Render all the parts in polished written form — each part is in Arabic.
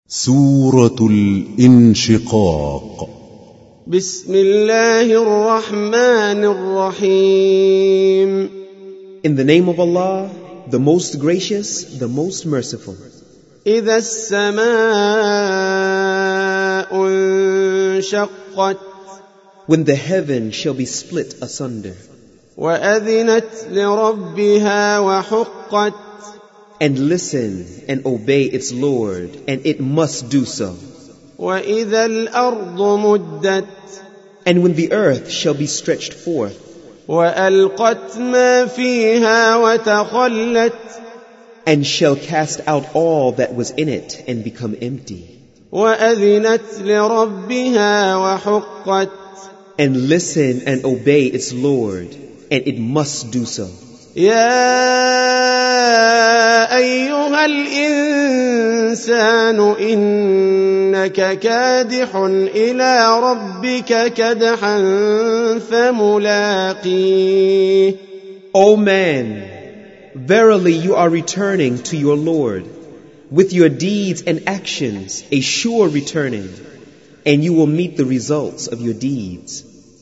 سورة الانشقاق. بسم الله الرحمن الرحيم. In the name of Allah, the most gracious, the most merciful. إذا السماء انشقت When the heaven shall be split asunder, وأذنت لربها وحقت and listen and obey its Lord, and it must do so. وإذا الأرض مدت And when the earth shall be stretched forth, وألقت ما فيها وتخلت and shall cast out all that was in it and become empty, وأذنت لربها وحقت and listen and obey its Lord, and it must do so. يا أيها الإنسان إنك كادح إلى ربك كدحا فملاقيه. O man, verily you are returning to your Lord, with your deeds and actions a sure returning, and you will meet the results of your deeds.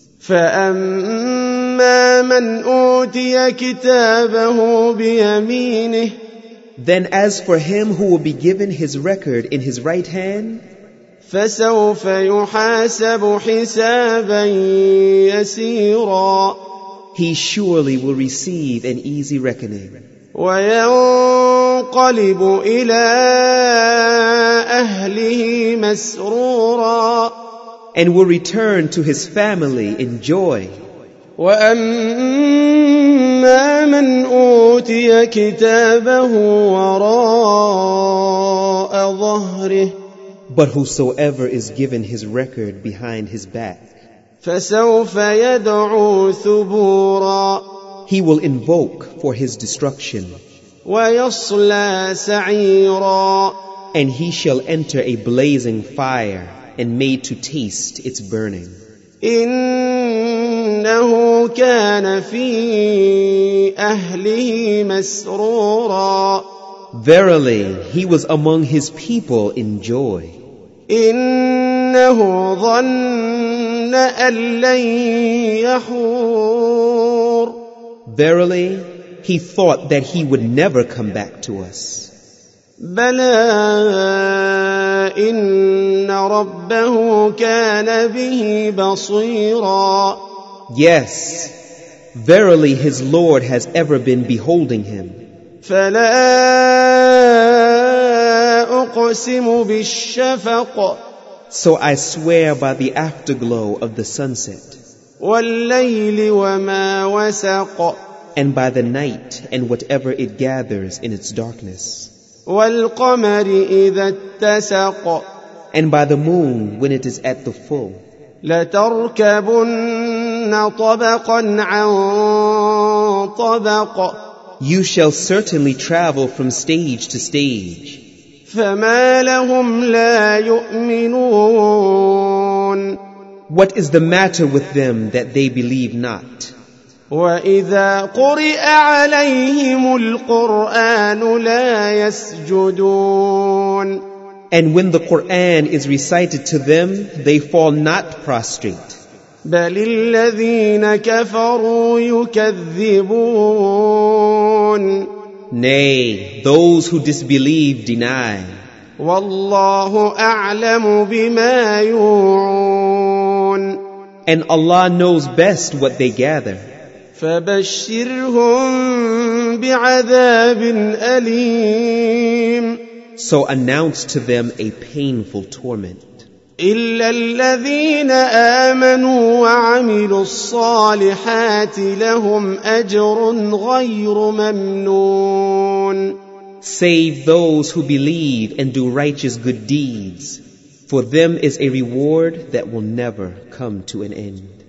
فأما من أوتي كتابه بيمينه Then as for him who will be given his record in his right hand, فسوف يحاسب حسابا يسيرا he surely will receive an easy reckoning, وينقلب إلى أهله مسرورا and will return to his family in joy. وأما من أوتي كتابه وراء ظهره But whosoever is given his record behind his back, فسوف يدعو ثبورا he will invoke for his destruction, ويصلى سعيرا and he shall enter a blazing fire and made to taste its burning. إنه كان في أهله مسرورا Verily, he was among his people in joy. إنه ظن أن لن يحور Verily, he thought that he would never come back to us. بلى إن ربه كان به بصيرا Yes, verily his Lord has ever been beholding him. فلا أقسم بالشفق So I swear by the afterglow of the sunset, والليل وما وسق and by the night and whatever it gathers in its darkness, والقمر إذا اتسق and by the moon when it is at the full. لتركبن طبقا عن طبق You shall certainly travel from stage to stage. فما لهم لا يؤمنون What is the matter with them that they believe not? وإذا قرئ عليهم القرآن لا يسجدون And when the Quran is recited to them, they fall not prostrate. بل الذين كفروا يكذبون Nay, those who disbelieve deny. والله أعلم بما يوعون And Allah knows best what they gather. فبشرهم بعذاب أليم So announce to them a painful torment. إلا الذين آمنوا وعملوا الصالحات لهم أجر غير ممنون Save those who believe and do righteous good deeds. For them is a reward that will never come to an end.